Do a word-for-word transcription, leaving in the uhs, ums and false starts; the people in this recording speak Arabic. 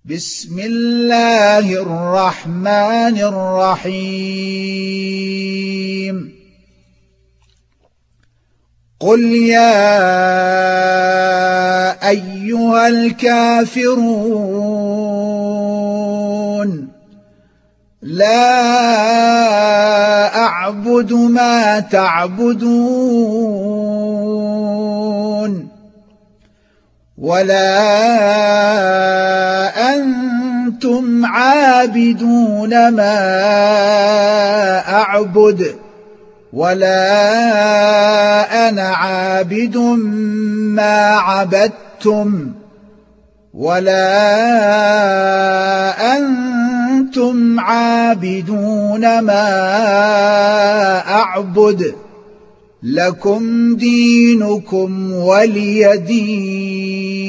بسم الله الرحمن الرحيم قل يا أيها الكافرون لا أعبد ما تعبدون ولا أنتم عابدون ما أعبد ولا أنا عابد ما عبدتم ولا أنتم عابدون ما أعبد لكم دينكم ولي دين.